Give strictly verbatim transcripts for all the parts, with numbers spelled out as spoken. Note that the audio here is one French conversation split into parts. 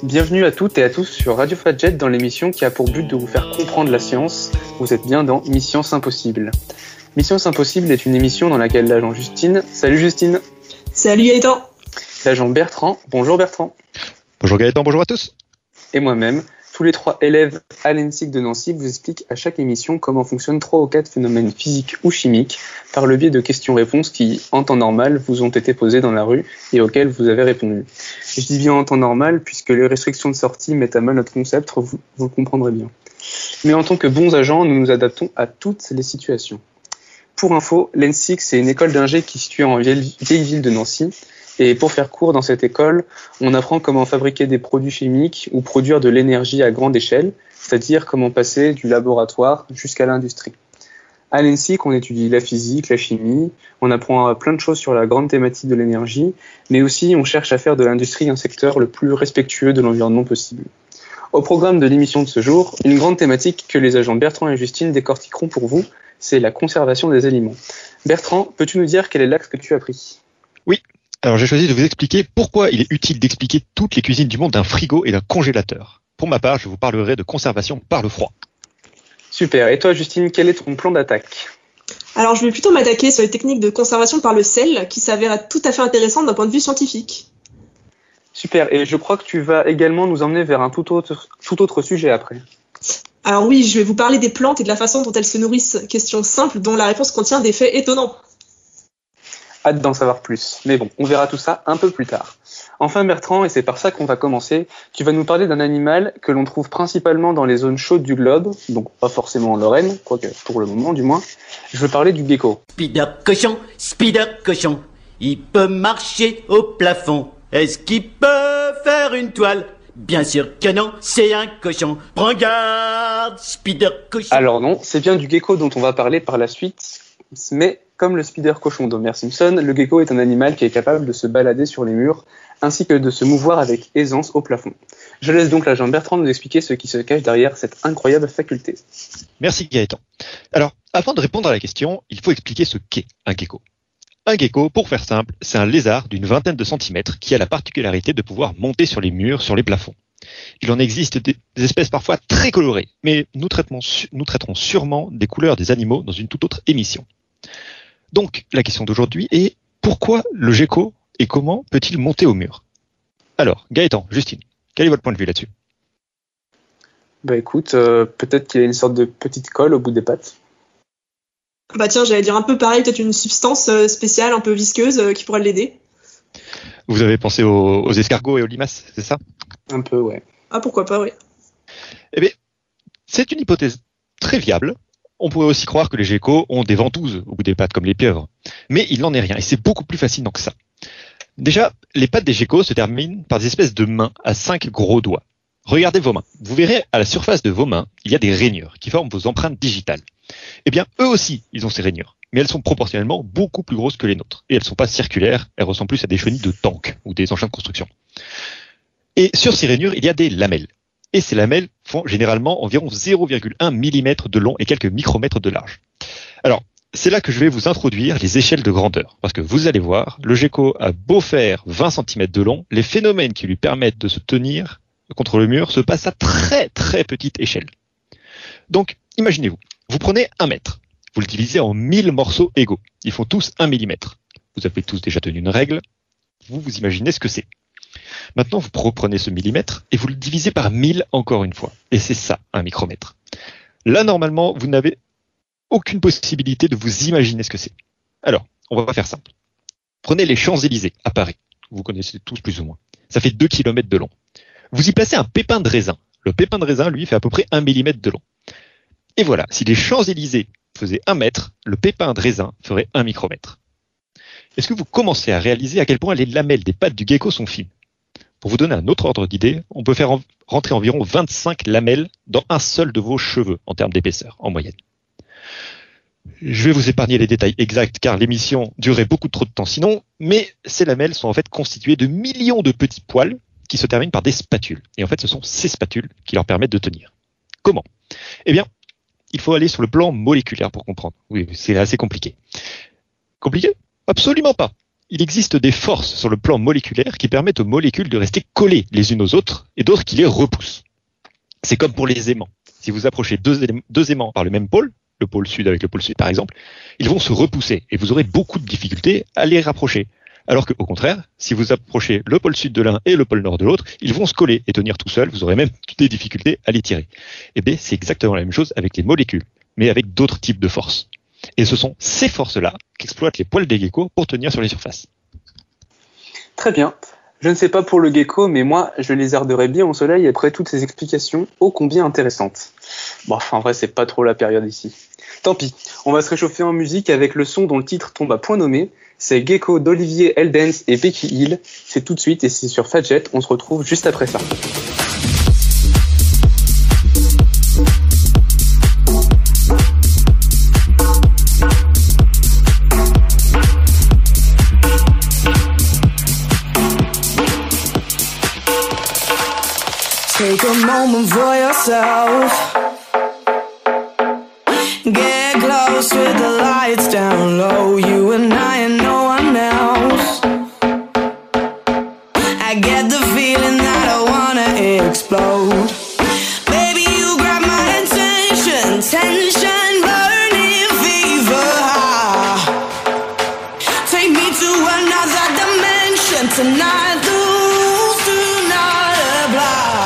Bienvenue à toutes et à tous sur Radio Fadjet dans l'émission qui a pour but de vous faire comprendre la science. Vous êtes bien dans Mission Impossible. Mission Impossible est une émission dans laquelle l'agent Justine... Salut Justine. Salut Gaëtan. L'agent Bertrand. Bonjour Bertrand. Bonjour Gaëtan, bonjour à tous. Et moi-même, tous les trois élèves à l'E N S I C de Nancy vous expliquent à chaque émission comment fonctionnent trois ou quatre phénomènes physiques ou chimiques par le biais de questions-réponses qui, en temps normal, vous ont été posées dans la rue et auxquelles vous avez répondu. Je dis bien en temps normal puisque les restrictions de sortie mettent à mal notre concept, vous, vous le comprendrez bien. Mais en tant que bons agents, nous nous adaptons à toutes les situations. Pour info, l'E N S I C c'est une école d'ingé qui est située en vieille, vieille ville de Nancy. Et pour faire court, dans cette école, on apprend comment fabriquer des produits chimiques ou produire de l'énergie à grande échelle, c'est-à-dire comment passer du laboratoire jusqu'à l'industrie. À l'E N S I C, on étudie la physique, la chimie, on apprend plein de choses sur la grande thématique de l'énergie, mais aussi on cherche à faire de l'industrie un secteur le plus respectueux de l'environnement possible. Au programme de l'émission de ce jour, une grande thématique que les agents Bertrand et Justine décortiqueront pour vous, c'est la conservation des aliments. Bertrand, peux-tu nous dire quel est l'axe que tu as pris ? Oui. Alors j'ai choisi de vous expliquer pourquoi il est utile d'expliquer toutes les cuisines du monde d'un frigo et d'un congélateur. Pour ma part, je vous parlerai de conservation par le froid. Super. Et toi, Justine, quel est ton plan d'attaque ? Alors je vais plutôt m'attaquer sur les techniques de conservation par le sel, qui s'avèrent tout à fait intéressantes d'un point de vue scientifique. Super. Et je crois que tu vas également nous emmener vers un tout autre, tout autre sujet après. Alors oui, je vais vous parler des plantes et de la façon dont elles se nourrissent. Question simple dont la réponse contient des faits étonnants. Hâte d'en savoir plus. Mais bon, on verra tout ça un peu plus tard. Enfin Bertrand, et c'est par ça qu'on va commencer, tu vas nous parler d'un animal que l'on trouve principalement dans les zones chaudes du globe, donc pas forcément en Lorraine, quoique pour le moment du moins. Je veux parler du gecko. Spider cochon, Spider cochon, il peut marcher au plafond. Est-ce qu'il peut faire une toile ? Bien sûr que non, c'est un cochon. Prends garde, Spider cochon. Alors non, c'est bien du gecko dont on va parler par la suite, mais comme le spider cochon d'Homer Simpson, le gecko est un animal qui est capable de se balader sur les murs, ainsi que de se mouvoir avec aisance au plafond. Je laisse donc l'agent Bertrand nous expliquer ce qui se cache derrière cette incroyable faculté. Merci Gaëtan. Alors, avant de répondre à la question, il faut expliquer ce qu'est un gecko. Un gecko, pour faire simple, c'est un lézard d'une vingtaine de centimètres qui a la particularité de pouvoir monter sur les murs, sur les plafonds. Il en existe des espèces parfois très colorées, mais nous traiterons, nous traiterons sûrement des couleurs des animaux dans une toute autre émission. Donc, la question d'aujourd'hui est pourquoi le gecko et comment peut-il monter au mur ? Alors, Gaëtan, Justine, quel est votre point de vue là-dessus ? Bah écoute, euh, peut-être qu'il y a une sorte de petite colle au bout des pattes. Bah tiens, j'allais dire un peu pareil, peut-être une substance spéciale, un peu visqueuse, euh, qui pourrait l'aider. Vous avez pensé aux, aux escargots et aux limaces, c'est ça ? Un peu, ouais. Ah pourquoi pas, oui. Eh bien, c'est une hypothèse très viable. On pourrait aussi croire que les geckos ont des ventouses au bout des pattes comme les pieuvres. Mais il n'en est rien et c'est beaucoup plus fascinant que ça. Déjà, les pattes des geckos se terminent par des espèces de mains à cinq gros doigts. Regardez vos mains. Vous verrez à la surface de vos mains, il y a des rainures qui forment vos empreintes digitales. Eh bien, eux aussi, ils ont ces rainures. Mais elles sont proportionnellement beaucoup plus grosses que les nôtres. Et elles ne sont pas circulaires, elles ressemblent plus à des chenilles de tanks ou des engins de construction. Et sur ces rainures, il y a des lamelles. Et ces lamelles font généralement environ zéro virgule un millimètre de long et quelques micromètres de large. Alors, c'est là que je vais vous introduire les échelles de grandeur. Parce que vous allez voir, le gecko a beau faire vingt centimètres de long, les phénomènes qui lui permettent de se tenir contre le mur se passent à très très petite échelle. Donc, imaginez-vous, vous prenez un mètre, vous le divisez en mille morceaux égaux. Ils font tous un millimètre. Vous avez tous déjà tenu une règle, vous vous imaginez ce que c'est. Maintenant, vous reprenez ce millimètre et vous le divisez par mille encore une fois. Et c'est ça, un micromètre. Là, normalement, vous n'avez aucune possibilité de vous imaginer ce que c'est. Alors, on va faire simple. Prenez les Champs-Élysées à Paris. Vous connaissez tous plus ou moins. Ça fait deux kilomètres de long. Vous y placez un pépin de raisin. Le pépin de raisin, lui, fait à peu près un millimètre de long. Et voilà, si les Champs-Élysées faisaient un mètre, le pépin de raisin ferait un micromètre. Est-ce que vous commencez à réaliser à quel point les lamelles des pattes du gecko sont fines ? Pour vous donner un autre ordre d'idée, on peut faire en- rentrer environ vingt-cinq lamelles dans un seul de vos cheveux en termes d'épaisseur, en moyenne. Je vais vous épargner les détails exacts car l'émission durerait beaucoup trop de temps sinon, mais ces lamelles sont en fait constituées de millions de petits poils qui se terminent par des spatules. Et en fait, ce sont ces spatules qui leur permettent de tenir. Comment ? Eh bien, il faut aller sur le plan moléculaire pour comprendre. Oui, c'est assez compliqué. Compliqué ? Absolument pas. il existe des forces sur le plan moléculaire qui permettent aux molécules de rester collées les unes aux autres et d'autres qui les repoussent. C'est comme pour les aimants. Si vous approchez deux, éléments, deux aimants par le même pôle, le pôle sud avec le pôle sud par exemple, ils vont se repousser et vous aurez beaucoup de difficultés à les rapprocher. Alors qu'au contraire, si vous approchez le pôle sud de l'un et le pôle nord de l'autre, ils vont se coller et tenir tout seuls, vous aurez même des difficultés à les tirer. Et bien, c'est exactement la même chose avec les molécules, mais avec d'autres types de forces. Et ce sont ces forces-là qu'exploitent les poils des geckos pour tenir sur les surfaces. Très bien. Je ne sais pas pour le gecko, mais moi, je lézarderais bien au soleil après toutes ces explications ô combien intéressantes. Bon, enfin, en vrai, c'est pas trop la période ici. Tant pis, on va se réchauffer en musique avec le son dont le titre tombe à point nommé. C'est Gecko d'Olivier Eldens et Becky Hill. C'est tout de suite et c'est sur Fadjet. On se retrouve juste après ça. Take a moment for yourself. Get close with the lights down low. You and I and no one else. I get the feeling that I wanna explode. Baby, you grab my attention. Tension, burning fever. Take me to another dimension tonight. Lose, do not apply.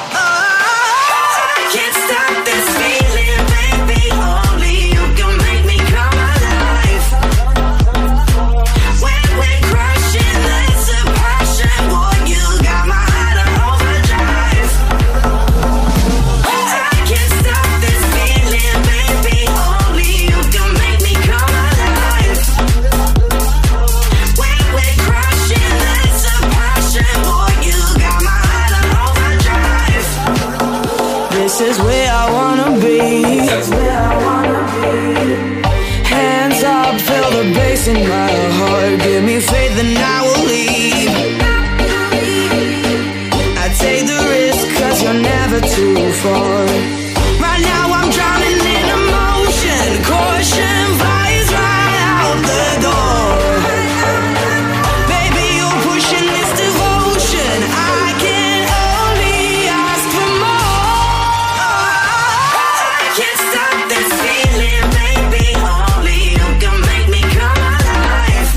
This is where I wanna be. Hands up, feel the bass in my heart. Give me faith and I will leave. I take the risk cause you're never too far. Right now I'm drowning in emotion. Caution flies right out the door. Baby, you're pushing this devotion. I can only ask for more. I can't stop this feeling, baby. Only you can make me come alive.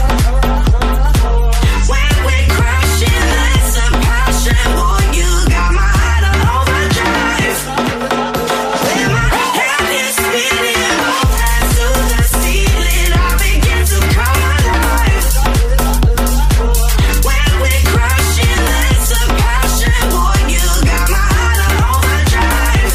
When we're crashing, it's a passion. Boy, you got my heart on overdrive. When my head is spinning, both hands to the ceiling, I begin to come alive. When we're crashing, it's a passion. Boy, you got my heart on overdrive.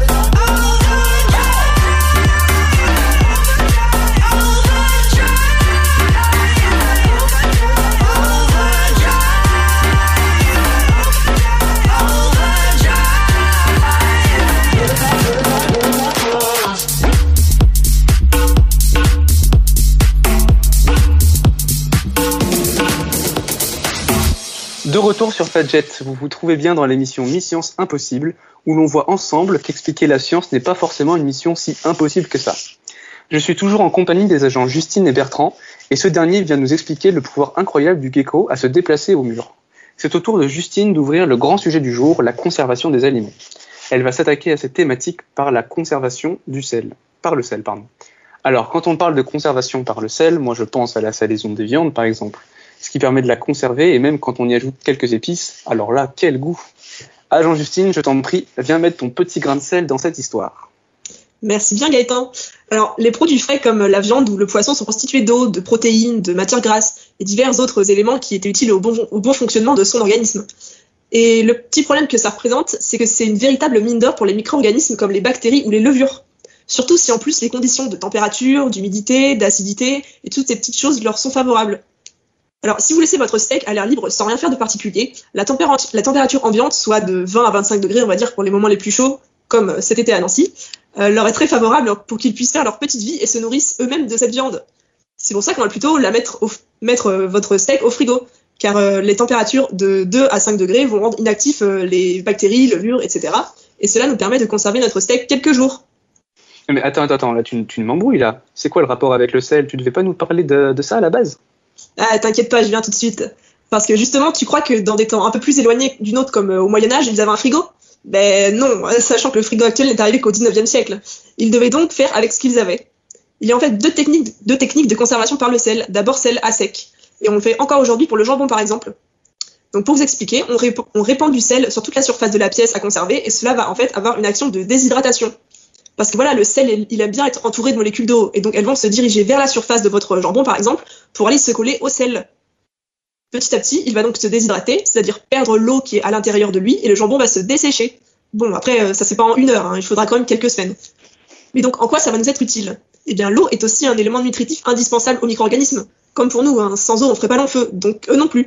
De retour sur Fadjet, vous vous trouvez bien dans l'émission Mi-Science Impossible, où l'on voit ensemble qu'expliquer la science n'est pas forcément une mission si impossible que ça. Je suis toujours en compagnie des agents Justine et Bertrand, et ce dernier vient nous expliquer le pouvoir incroyable du gecko à se déplacer au mur. C'est au tour de Justine d'ouvrir le grand sujet du jour, la conservation des aliments. Elle va s'attaquer à cette thématique par la conservation du sel. Par le sel, pardon. Alors, quand on parle de conservation par le sel, moi je pense à la salaison des viandes, par exemple, ce qui permet de la conserver, et même quand on y ajoute quelques épices, alors là, quel goût! Agent Justine, je t'en prie, viens mettre ton petit grain de sel dans cette histoire. Merci bien Gaëtan. Alors, les produits frais comme la viande ou le poisson sont constitués d'eau, de protéines, de matières grasses et divers autres éléments qui étaient utiles au bon, au bon fonctionnement de son organisme. Et le petit problème que ça représente, c'est que c'est une véritable mine d'or pour les micro-organismes comme les bactéries ou les levures. Surtout si en plus les conditions de température, d'humidité, d'acidité et toutes ces petites choses leur sont favorables. Alors, si vous laissez votre steak à l'air libre sans rien faire de particulier, la, température, la température ambiante, soit de vingt à vingt-cinq degrés, on va dire, pour les moments les plus chauds, comme cet été à Nancy, euh, leur est très favorable pour qu'ils puissent faire leur petite vie et se nourrissent eux-mêmes de cette viande. C'est pour ça qu'on va plutôt la mettre, au, mettre euh, votre steak au frigo, car euh, les températures de deux à cinq degrés vont rendre inactifs euh, les bactéries, levures, et cetera. Et cela nous permet de conserver notre steak quelques jours. Mais attends, attends, attends, là tu, tu m'embrouilles là. C'est quoi le rapport avec le sel? Tu devais pas nous parler de, de ça à la base? Ah, t'inquiète pas, je viens tout de suite. Parce que justement, tu crois que dans des temps un peu plus éloignés du nôtre, comme euh, au Moyen-Âge, ils avaient un frigo? Ben non, euh, sachant que le frigo actuel n'est arrivé qu'au dix-neuvième siècle. Ils devaient donc faire avec ce qu'ils avaient. Il y a en fait deux techniques, deux techniques de conservation par le sel. D'abord celle à sec. Et on le fait encore aujourd'hui pour le jambon par exemple. Donc pour vous expliquer, on, rép- on répand du sel sur toute la surface de la pièce à conserver et cela va en fait avoir une action de déshydratation. Parce que voilà, le sel, il- il aime bien être entouré de molécules d'eau et donc elles vont se diriger vers la surface de votre jambon par exemple pour aller se coller au sel. Petit à petit, il va donc se déshydrater, c'est-à-dire perdre l'eau qui est à l'intérieur de lui et le jambon va se dessécher. Bon, après, euh, ça c'est pas en une heure, hein, il faudra quand même quelques semaines. Mais donc en quoi ça va nous être utile? Eh bien l'eau est aussi un élément nutritif indispensable aux micro-organismes. Comme pour nous, hein, sans eau on ferait pas long feu, donc eux non plus.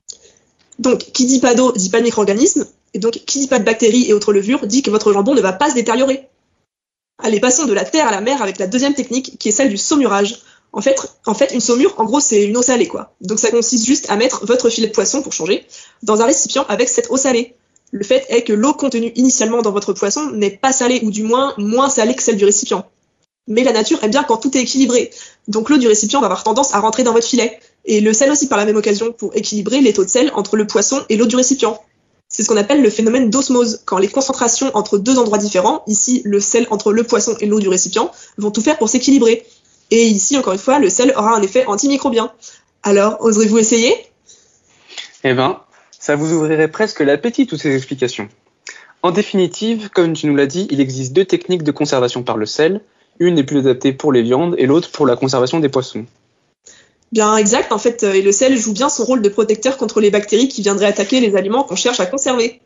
Donc, qui dit pas d'eau, dit pas de micro-organismes, et donc qui dit pas de bactéries et autres levures, dit que votre jambon ne va pas se détériorer. Allez, passons de la terre à la mer avec la deuxième technique, qui est celle du saumurage. En fait, en fait, une saumure, en gros, c'est une eau salée, quoi. Donc ça consiste juste à mettre votre filet de poisson, pour changer, dans un récipient avec cette eau salée. Le fait est que l'eau contenue initialement dans votre poisson n'est pas salée, ou du moins moins salée que celle du récipient. Mais la nature aime bien quand tout est équilibré. Donc l'eau du récipient va avoir tendance à rentrer dans votre filet. Et le sel aussi par la même occasion pour équilibrer les taux de sel entre le poisson et l'eau du récipient. C'est ce qu'on appelle le phénomène d'osmose, quand les concentrations entre deux endroits différents, ici le sel entre le poisson et l'eau du récipient, vont tout faire pour s'équilibrer. Et ici, encore une fois, le sel aura un effet antimicrobien. Alors, oserez-vous essayer? Eh ben, ça vous ouvrirait presque l'appétit, toutes ces explications. En définitive, comme tu nous l'as dit, il existe deux techniques de conservation par le sel. Une est plus adaptée pour les viandes et l'autre pour la conservation des poissons. Bien exact, en fait, euh, et le sel joue bien son rôle de protecteur contre les bactéries qui viendraient attaquer les aliments qu'on cherche à conserver.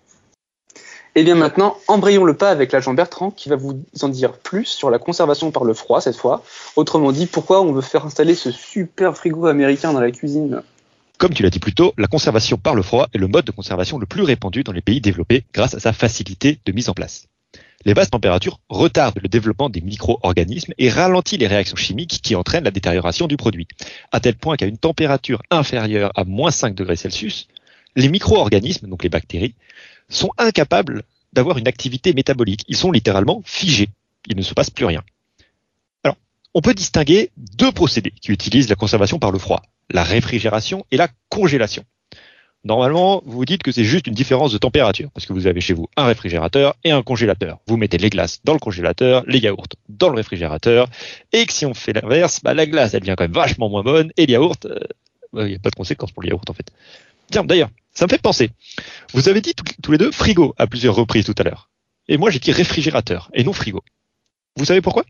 Et bien maintenant, embrayons le pas avec l'agent Bertrand qui va vous en dire plus sur la conservation par le froid cette fois. Autrement dit, pourquoi on veut faire installer ce super frigo américain dans la cuisine. Comme tu l'as dit plus tôt, la conservation par le froid est le mode de conservation le plus répandu dans les pays développés grâce à sa facilité de mise en place. Les basses températures retardent le développement des micro-organismes et ralentissent les réactions chimiques qui entraînent la détérioration du produit, à tel point qu'à une température inférieure à moins cinq degrés Celsius, les micro-organismes, donc les bactéries, sont incapables d'avoir une activité métabolique. Ils sont littéralement figés. Il ne se passe plus rien. Alors, on peut distinguer deux procédés qui utilisent la conservation par le froid, la réfrigération et la congélation. Normalement, vous vous dites que c'est juste une différence de température, parce que vous avez chez vous un réfrigérateur et un congélateur. Vous mettez les glaces dans le congélateur, les yaourts dans le réfrigérateur, et que si on fait l'inverse, bah, la glace, elle devient quand même vachement moins bonne, et le yaourt, il euh, n'y a pas de conséquences pour le yaourt en fait. Tiens, d'ailleurs, ça me fait penser. Vous avez dit tout, tous les deux frigo à plusieurs reprises tout à l'heure. Et moi, j'ai dit réfrigérateur, et non frigo. Vous savez pourquoi?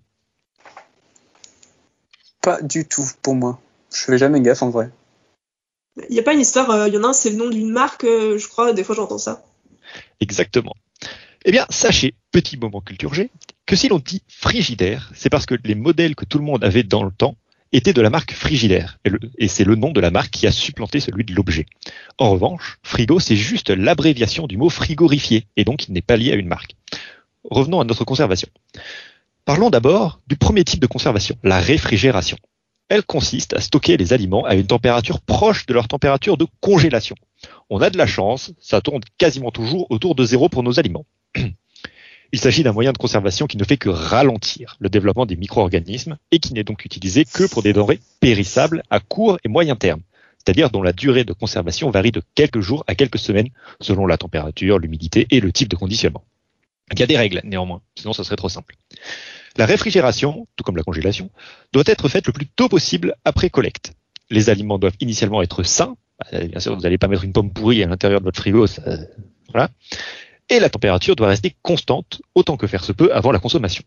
Pas du tout pour moi. Je fais jamais gaffe en vrai. Il n'y a pas une histoire, il euh, y en a un, c'est le nom d'une marque, euh, je crois, des fois j'entends ça. Exactement. Eh bien, sachez, petit moment culture G, que si l'on dit frigidaire, c'est parce que les modèles que tout le monde avait dans le temps étaient de la marque Frigidaire, et, le, et c'est le nom de la marque qui a supplanté celui de l'objet. En revanche, frigo, c'est juste l'abréviation du mot frigorifié, et donc il n'est pas lié à une marque. Revenons à notre conservation. Parlons d'abord du premier type de conservation, la réfrigération. Elle consiste à stocker les aliments à une température proche de leur température de congélation. On a de la chance, ça tourne quasiment toujours autour de zéro pour nos aliments. Il s'agit d'un moyen de conservation qui ne fait que ralentir le développement des micro-organismes et qui n'est donc utilisé que pour des denrées périssables à court et moyen terme, c'est-à-dire dont la durée de conservation varie de quelques jours à quelques semaines selon la température, l'humidité et le type de conditionnement. Il y a des règles néanmoins, sinon ça serait trop simple. La réfrigération, tout comme la congélation, doit être faite le plus tôt possible après collecte. Les aliments doivent initialement être sains. Bien sûr, vous n'allez pas mettre une pomme pourrie à l'intérieur de votre frigo. Ça, voilà. Et la température doit rester constante autant que faire se peut avant la consommation.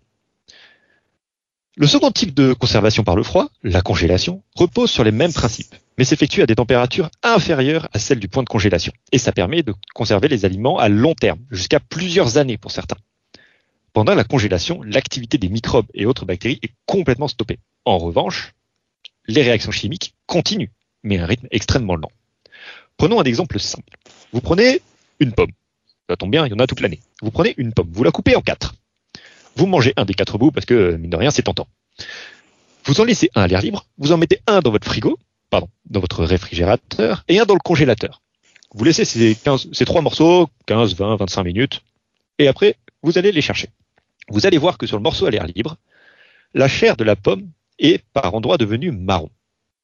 Le second type de conservation par le froid, la congélation, repose sur les mêmes principes, mais s'effectue à des températures inférieures à celles du point de congélation. Et ça permet de conserver les aliments à long terme, jusqu'à plusieurs années pour certains. Pendant la congélation, l'activité des microbes et autres bactéries est complètement stoppée. En revanche, les réactions chimiques continuent, mais à un rythme extrêmement lent. Prenons un exemple simple. Vous prenez une pomme. Ça tombe bien, il y en a toute l'année. Vous prenez une pomme, vous la coupez en quatre. Vous mangez un des quatre bouts parce que, mine de rien, c'est tentant. Vous en laissez un à l'air libre, vous en mettez un dans votre frigo, pardon, dans votre réfrigérateur, et un dans le congélateur. Vous laissez ces, quinze, ces trois morceaux, quinze, vingt, vingt-cinq minutes, et après, vous allez les chercher. Vous allez voir que sur le morceau à l'air libre, la chair de la pomme est par endroits devenue marron.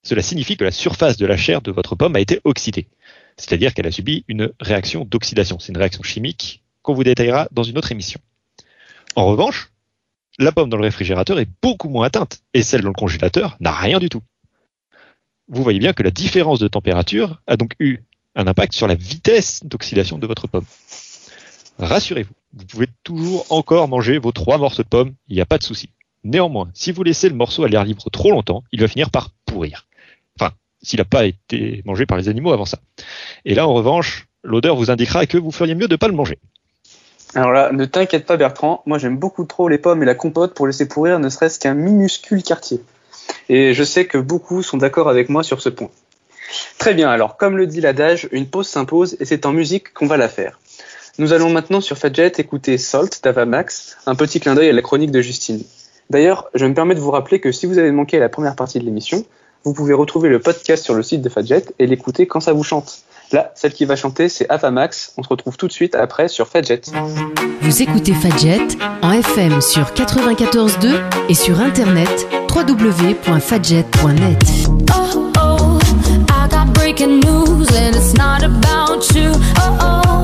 Cela signifie que la surface de la chair de votre pomme a été oxydée, c'est-à-dire qu'elle a subi une réaction d'oxydation. C'est une réaction chimique qu'on vous détaillera dans une autre émission. En revanche, la pomme dans le réfrigérateur est beaucoup moins atteinte et celle dans le congélateur n'a rien du tout. Vous voyez bien que la différence de température a donc eu un impact sur la vitesse d'oxydation de votre pomme. Rassurez-vous, vous pouvez toujours encore manger vos trois morceaux de pommes, il n'y a pas de souci. Néanmoins, si vous laissez le morceau à l'air libre trop longtemps, il va finir par pourrir. Enfin, s'il n'a pas été mangé par les animaux avant ça. Et là, en revanche, l'odeur vous indiquera que vous feriez mieux de ne pas le manger. Alors là, ne t'inquiète pas Bertrand, moi j'aime beaucoup trop les pommes et la compote pour laisser pourrir ne serait-ce qu'un minuscule quartier. Et je sais que beaucoup sont d'accord avec moi sur ce point. Très bien, alors comme le dit l'adage, une pause s'impose et c'est en musique qu'on va la faire. Nous allons maintenant sur Fadjet écouter Salt d'Ava Max, un petit clin d'œil à la chronique de Justine. D'ailleurs, je me permets de vous rappeler que si vous avez manqué la première partie de l'émission, vous pouvez retrouver le podcast sur le site de Fadjet et l'écouter quand ça vous chante. Là, celle qui va chanter, c'est Ava Max. On se retrouve tout de suite après sur Fadjet. Vous écoutez Fadjet en F M sur quatre-vingt-quatorze virgule deux et sur internet w w w point fadjet point net. Oh oh, I got breaking news and it's not about you. Oh oh,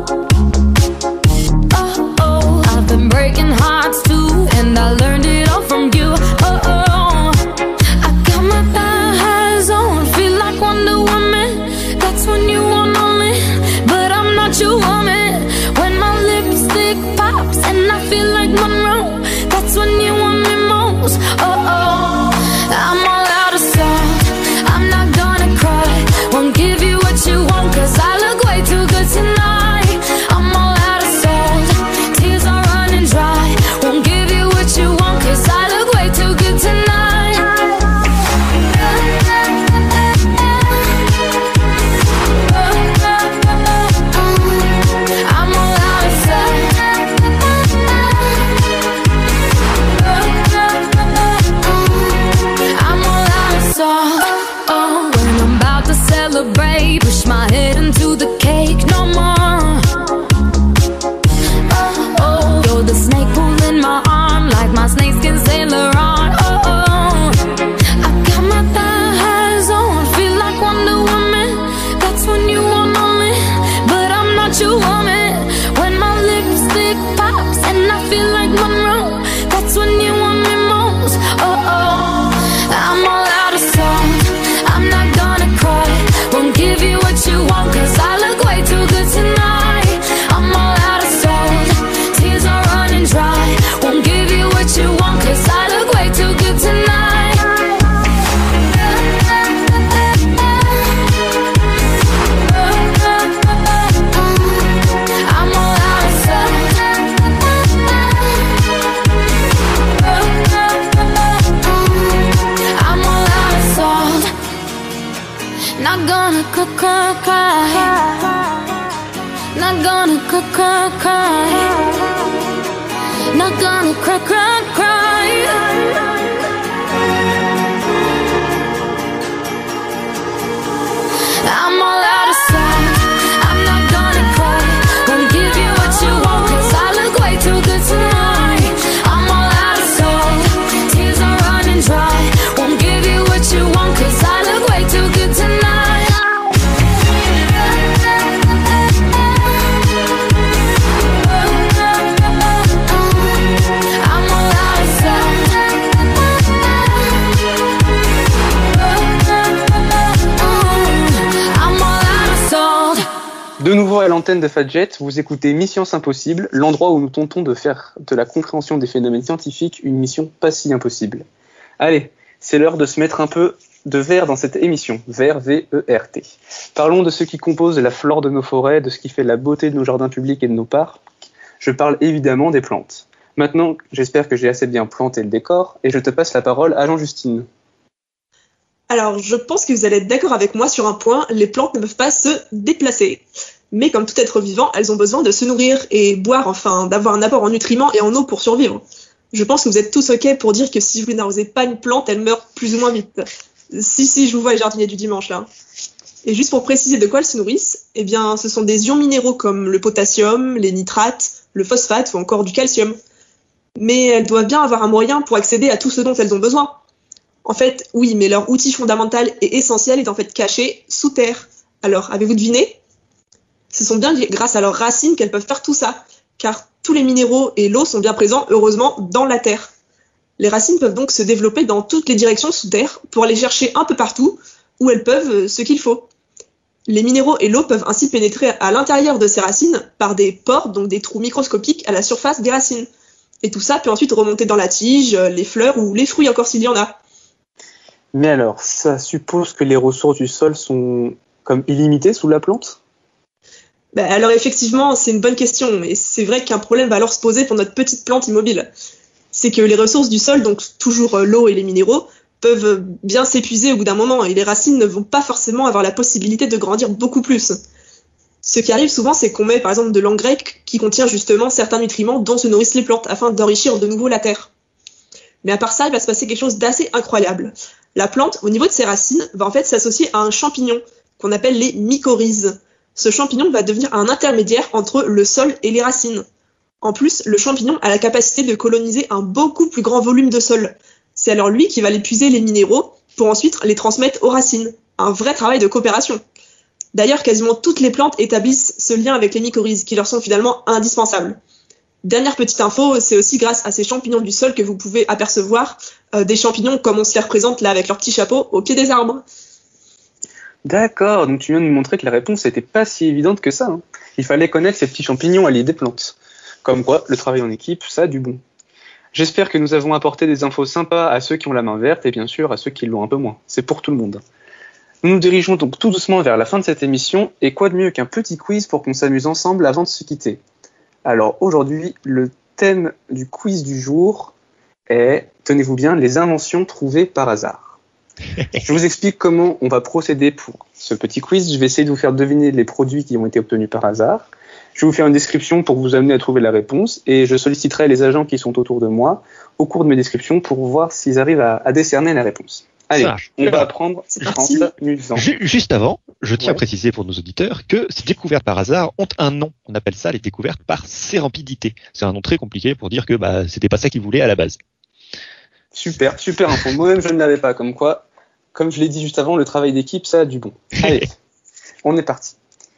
oh oh, I've been breaking hearts too and I learned it all from you. Oh oh, I got my thighs on, feel like Wonder Woman. That's when you want on me, but I'm not your woman. When my lipstick pops and I feel like Monroe, that's when you want me most. Oh oh, I'm all out of salt, I'm not gonna cry. Won't give you what you want cause I look way too good tonight. I'm all out of salt, tears are running dry. Won't give you what you want cause I look way too good tonight. Celebrate, push my head into the cake no more. Oh, oh, you're the snake pulling my arm like my snakeskin sailor on. Oh, oh, I got my thighs on, feel like Wonder Woman. That's when you want on me, but I'm not your woman. When my lipstick pops and I feel like Monroe, that's when you want me most. Oh, oh, I'm all out of salt, I'm not gonna cry. Won't give you what you want cause I look way too good tonight. I'm all out of salt, tears are running dry. Won't give you what you want cause I look way too good tonight. I'm all out of salt, I'm all out of salt. Not gonna cry, cry, cry. Not gonna cry, cry, cry. Not gonna cry, cry, cry. I'm all out of sight, I'm not gonna cry. Won't give you what you want cause I look way too good tonight. I'm all out of salt, tears are running dry. Won't give you what you want cause I look way too good tonight. De nouveau à l'antenne de Fadjet, vous écoutez Mission Impossible, l'endroit où nous tentons de faire de la compréhension des phénomènes scientifiques une mission pas si impossible. Allez, c'est l'heure de se mettre un peu de vert dans cette émission, vert, V E R T. Parlons de ce qui compose la flore de nos forêts, de ce qui fait la beauté de nos jardins publics et de nos parcs. Je parle évidemment des plantes. Maintenant, j'espère que j'ai assez bien planté le décor, et je te passe la parole à Jean-Justine. Alors, je pense que vous allez être d'accord avec moi sur un point, les plantes ne peuvent pas se déplacer. Mais comme tout être vivant, elles ont besoin de se nourrir et boire, enfin, d'avoir un apport en nutriments et en eau pour survivre. Je pense que vous êtes tous ok pour dire que si vous n'arrosez pas une plante, elle meurt plus ou moins vite. Si, si, je vous vois les jardiniers du dimanche, là. Et juste pour préciser de quoi elles se nourrissent, eh bien, ce sont des ions minéraux comme le potassium, les nitrates, le phosphate ou encore du calcium. Mais elles doivent bien avoir un moyen pour accéder à tout ce dont elles ont besoin. En fait, oui, mais leur outil fondamental et essentiel est en fait caché sous terre. Alors, avez-vous deviné ? Ce sont bien grâce à leurs racines qu'elles peuvent faire tout ça, car tous les minéraux et l'eau sont bien présents, heureusement, dans la terre. Les racines peuvent donc se développer dans toutes les directions sous terre pour aller chercher un peu partout où elles peuvent ce qu'il faut. Les minéraux et l'eau peuvent ainsi pénétrer à l'intérieur de ces racines par des pores, donc des trous microscopiques à la surface des racines. Et tout ça peut ensuite remonter dans la tige, les fleurs ou les fruits encore s'il y en a. Mais alors, ça suppose que les ressources du sol sont comme illimitées sous la plante ? Ben alors effectivement, c'est une bonne question, et c'est vrai qu'un problème va alors se poser pour notre petite plante immobile. C'est que les ressources du sol, donc toujours l'eau et les minéraux, peuvent bien s'épuiser au bout d'un moment, et les racines ne vont pas forcément avoir la possibilité de grandir beaucoup plus. Ce qui arrive souvent, c'est qu'on met par exemple de l'engrais qui contient justement certains nutriments dont se nourrissent les plantes, afin d'enrichir de nouveau la terre. Mais à part ça, il va se passer quelque chose d'assez incroyable. La plante, au niveau de ses racines, va en fait s'associer à un champignon, qu'on appelle les mycorhizes. Ce champignon va devenir un intermédiaire entre le sol et les racines. En plus, le champignon a la capacité de coloniser un beaucoup plus grand volume de sol. C'est alors lui qui va aller puiser les minéraux pour ensuite les transmettre aux racines. Un vrai travail de coopération. D'ailleurs, quasiment toutes les plantes établissent ce lien avec les mycorhizes qui leur sont finalement indispensables. Dernière petite info, c'est aussi grâce à ces champignons du sol que vous pouvez apercevoir euh, des champignons comme on se les représente là avec leur petit chapeau au pied des arbres. D'accord, donc tu viens de nous montrer que la réponse n'était pas si évidente que ça. Hein. Il fallait connaître ces petits champignons alliés des plantes. Comme quoi, le travail en équipe, ça a du bon. J'espère que nous avons apporté des infos sympas à ceux qui ont la main verte et bien sûr à ceux qui l'ont un peu moins. C'est pour tout le monde. Nous nous dirigeons donc tout doucement vers la fin de cette émission, et quoi de mieux qu'un petit quiz pour qu'on s'amuse ensemble avant de se quitter. Alors aujourd'hui, le thème du quiz du jour est, tenez-vous bien, les inventions trouvées par hasard. Je vous explique comment on va procéder pour ce petit quiz. Je vais essayer de vous faire deviner les produits qui ont été obtenus par hasard. Je vais vous faire une description pour vous amener à trouver la réponse, et je solliciterai les agents qui sont autour de moi au cours de mes descriptions pour voir s'ils arrivent à, à décerner la réponse. Allez, Ça, on va apprendre trente minutes ans. Ju- Juste avant, je tiens Ouais. à préciser pour nos auditeurs que ces découvertes par hasard ont un nom. On appelle ça les découvertes par sérendipité. C'est un nom très compliqué pour dire que bah, c'était pas ça qu'ils voulaient à la base. Super, super info. Moi-même, je ne l'avais pas. Comme quoi, comme je l'ai dit juste avant, le travail d'équipe, ça a du bon. Allez, on est parti.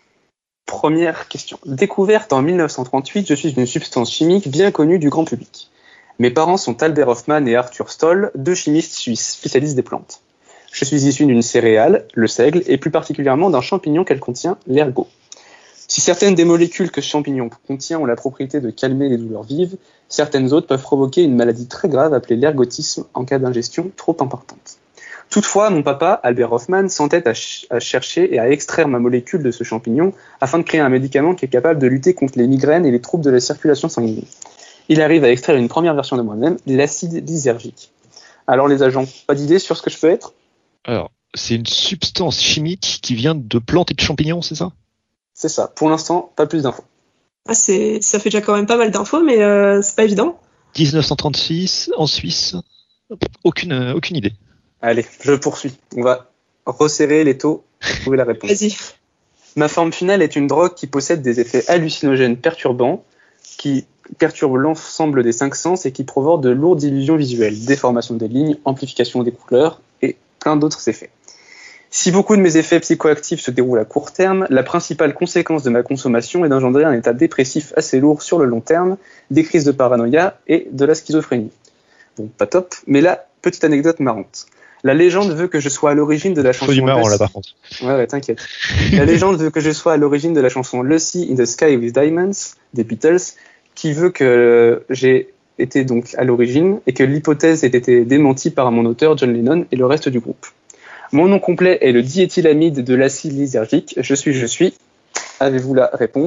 Première question. Découverte en mille neuf cent trente-huit, je suis une substance chimique bien connue du grand public. Mes parents sont Albert Hofmann et Arthur Stoll, deux chimistes suisses spécialistes des plantes. Je suis issu d'une céréale, le seigle, et plus particulièrement d'un champignon qu'elle contient, l'ergot. Si certaines des molécules que ce champignon contient ont la propriété de calmer les douleurs vives, certaines autres peuvent provoquer une maladie très grave appelée l'ergotisme en cas d'ingestion trop importante. Toutefois, mon papa, Albert Hofmann, s'entête à, ch- à chercher et à extraire ma molécule de ce champignon afin de créer un médicament qui est capable de lutter contre les migraines et les troubles de la circulation sanguine. Il arrive à extraire une première version de moi-même, l'acide lysergique. Alors les agents, pas d'idée sur ce que je peux être ? Alors, c'est une substance chimique qui vient de plantes et de champignons, c'est ça ? C'est ça. Pour l'instant, pas plus d'infos. Ah, c'est, ça fait déjà quand même pas mal d'infos, mais euh, c'est pas évident. dix-neuf cent trente-six, en Suisse. Aucune, euh, aucune idée. Allez, je poursuis. On va resserrer les taux pour trouver la réponse. Vas-y. Ma forme finale est une drogue qui possède des effets hallucinogènes perturbants, qui perturbe l'ensemble des cinq sens et qui provoque de lourdes illusions visuelles, déformation des lignes, amplification des couleurs et plein d'autres effets. Si beaucoup de mes effets psychoactifs se déroulent à court terme, la principale conséquence de ma consommation est d'engendrer un état dépressif assez lourd sur le long terme, des crises de paranoïa et de la schizophrénie. Bon, pas top, mais là, petite anecdote marrante. La légende veut que je sois à l'origine de la chanson... Faut du marrant Lucy- là par contre. Ouais, ouais, t'inquiète. La légende veut que je sois à l'origine de la chanson Lucy in the Sky with Diamonds des Beatles, qui veut que j'ai été donc à l'origine et que l'hypothèse ait été démentie par mon auteur John Lennon et le reste du groupe. Mon nom complet est le diéthylamide de l'acide lysergique. Je suis, je suis. Avez-vous la réponse ?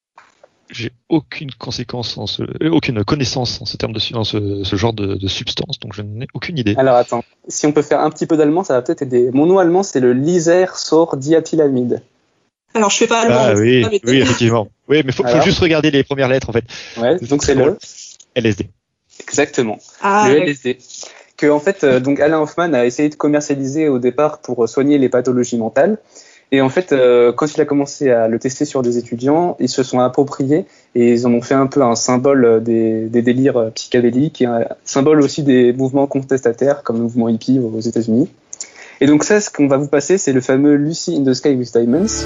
J'ai aucune conséquence en ce, euh, aucune connaissance en ce terme de su- en ce, ce genre de, de substance, donc je n'ai aucune idée. Alors attends, si on peut faire un petit peu d'allemand, ça va peut-être aider. Mon nom allemand, c'est le lysersordiathylamide. Alors, je fais pas allemand. Ah donc oui, c'est pas m'aider. oui, effectivement. Oui, mais faut, faut Alors juste regarder les premières lettres en fait. Ouais, donc c'est le... L S D. Exactement. Ah, le ouais. L S D. Que en fait, euh, donc Alain Hoffman a essayé de commercialiser au départ pour euh, soigner les pathologies mentales. Et en fait, euh, quand il a commencé à le tester sur des étudiants, ils se sont appropriés et ils en ont fait un peu un symbole des, des délires psychédéliques et un symbole aussi des mouvements contestataires comme le mouvement hippie aux États-Unis. Et donc ça, ce qu'on va vous passer, c'est le fameux Lucy in the Sky with Diamonds.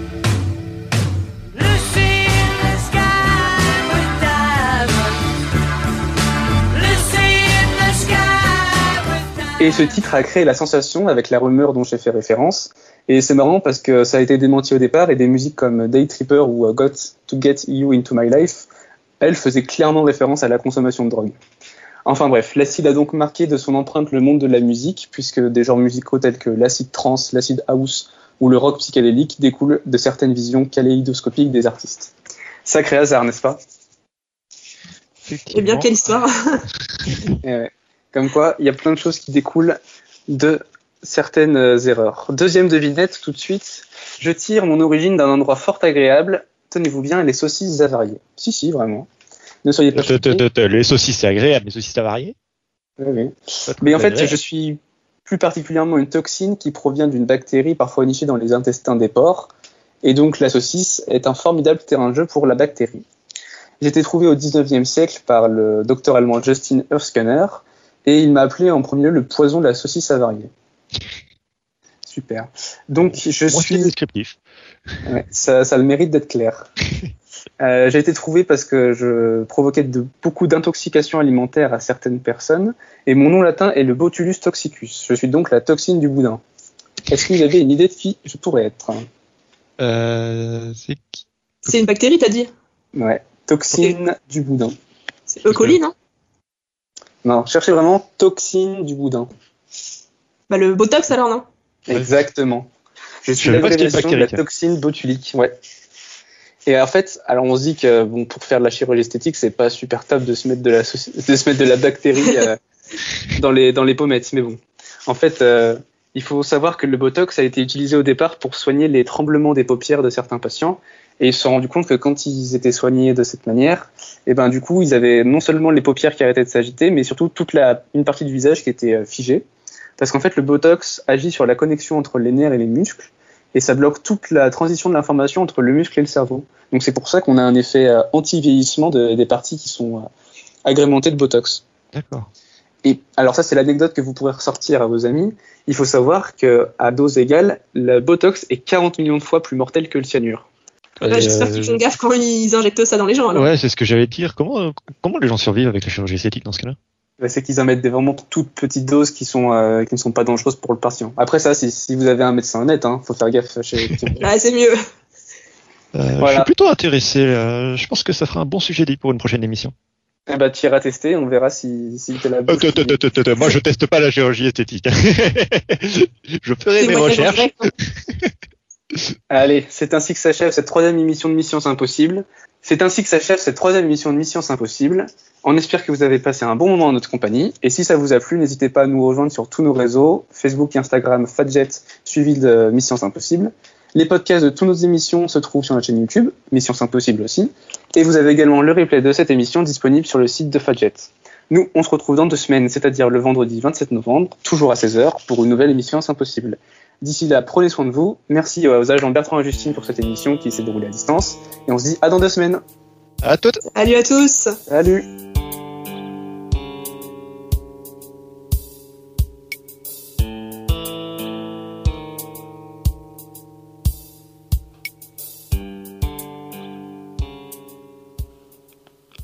Et ce titre a créé la sensation avec la rumeur dont j'ai fait référence. Et c'est marrant parce que ça a été démenti au départ et des musiques comme Day Tripper ou Got to Get You Into My Life, elles faisaient clairement référence à la consommation de drogue. Enfin bref, l'acide a donc marqué de son empreinte le monde de la musique, puisque des genres musicaux tels que l'acide trance, l'acide house ou le rock psychédélique découlent de certaines visions kaléidoscopiques des artistes. Sacré hasard, n'est-ce pas ? Eh bien, quelle histoire. Et ouais. Comme quoi, il y a plein de choses qui découlent de certaines erreurs. Deuxième devinette, tout de suite. Je tire mon origine d'un endroit fort agréable. Tenez-vous bien, les saucisses avariées. Si, si, vraiment. Ne soyez pas choqués. Les saucisses, c'est agréable, les saucisses avariées. Oui, oui. Mais en fait, je suis plus particulièrement une toxine qui provient d'une bactérie parfois nichée dans les intestins des porcs. Et donc, la saucisse est un formidable terrain de jeu pour la bactérie. J'ai été trouvé au dix-neuvième siècle par le docteur allemand Justin Höfskener. Et il m'a appelé en premier lieu le poison de la saucisse avariée. Super. Donc je Moi, suis. descriptif. Ouais, ça, ça a le mérite d'être clair. Euh, j'ai été trouvé parce que je provoquais de, beaucoup d'intoxication alimentaire à certaines personnes, et mon nom latin est le Botulus toxicus. Je suis donc la toxine du boudin. Est-ce que vous avez une idée de qui je pourrais être ? Euh, c'est qui ? C'est une bactérie, t'as dit ? Ouais, toxine okay. du boudin. C'est E. coli, non ? Non, cherchez vraiment toxine du boudin. Bah le Botox alors, non ? Exactement. Je suis l'abréviation de la toxine botulique, ouais. Et en fait, alors on se dit que bon, pour faire de la chirurgie esthétique, c'est pas super top de se mettre de la, so- de se mettre de la bactérie euh, dans les dans les pommettes, mais bon. En fait, euh, il faut savoir que le Botox a été utilisé au départ pour soigner les tremblements des paupières de certains patients. Et ils se sont rendus compte que quand ils étaient soignés de cette manière, et ben du coup, ils avaient non seulement les paupières qui arrêtaient de s'agiter, mais surtout toute la, une partie du visage qui était euh, figée. Parce qu'en fait, le Botox agit sur la connexion entre les nerfs et les muscles, et ça bloque toute la transition de l'information entre le muscle et le cerveau. Donc c'est pour ça qu'on a un effet euh, anti-vieillissement de, des parties qui sont euh, agrémentées de Botox. D'accord. Et alors ça, c'est l'anecdote que vous pourrez ressortir à vos amis. Il faut savoir qu'à dose égale, le Botox est quarante millions de fois plus mortel que le cyanure. Bah, j'espère euh, qu'ils font gaffe quand ils injectent ça dans les gens. Alors. Ouais, c'est ce que j'allais dire. Comment, comment les gens survivent avec la chirurgie esthétique dans ce cas-là ? Bah, c'est qu'ils en mettent des vraiment toutes petites doses qui sont euh, qui ne sont pas dangereuses pour le patient. Après ça, si, si vous avez un médecin honnête, hein, faut faire gaffe chez. Ah, c'est mieux. Euh, voilà. Je suis plutôt intéressé. Euh, je pense que ça fera un bon sujet dit pour une prochaine émission. Eh bah, tu iras tester, on verra si si t'es là. Moi, je teste pas la chirurgie esthétique. Je ferai mes recherches. Allez, c'est ainsi que s'achève cette troisième émission de Mission Impossible. C'est ainsi que s'achève cette troisième émission de Mission Impossible. On espère que vous avez passé un bon moment en notre compagnie. Et si ça vous a plu, n'hésitez pas à nous rejoindre sur tous nos réseaux, Facebook et Instagram, Fadjet, suivi de Mission Impossible. Les podcasts de toutes nos émissions se trouvent sur notre chaîne YouTube, Mission Impossible aussi. Et vous avez également le replay de cette émission disponible sur le site de Fadjet. Nous, on se retrouve dans deux semaines, c'est-à-dire le vendredi vingt-sept novembre, toujours à seize heures, pour une nouvelle émission Impossible. D'ici là, prenez soin de vous. Merci aux agents Bertrand et Justine pour cette émission qui s'est déroulée à distance. Et on se dit à dans deux semaines. À toutes. Salut à tous. Salut.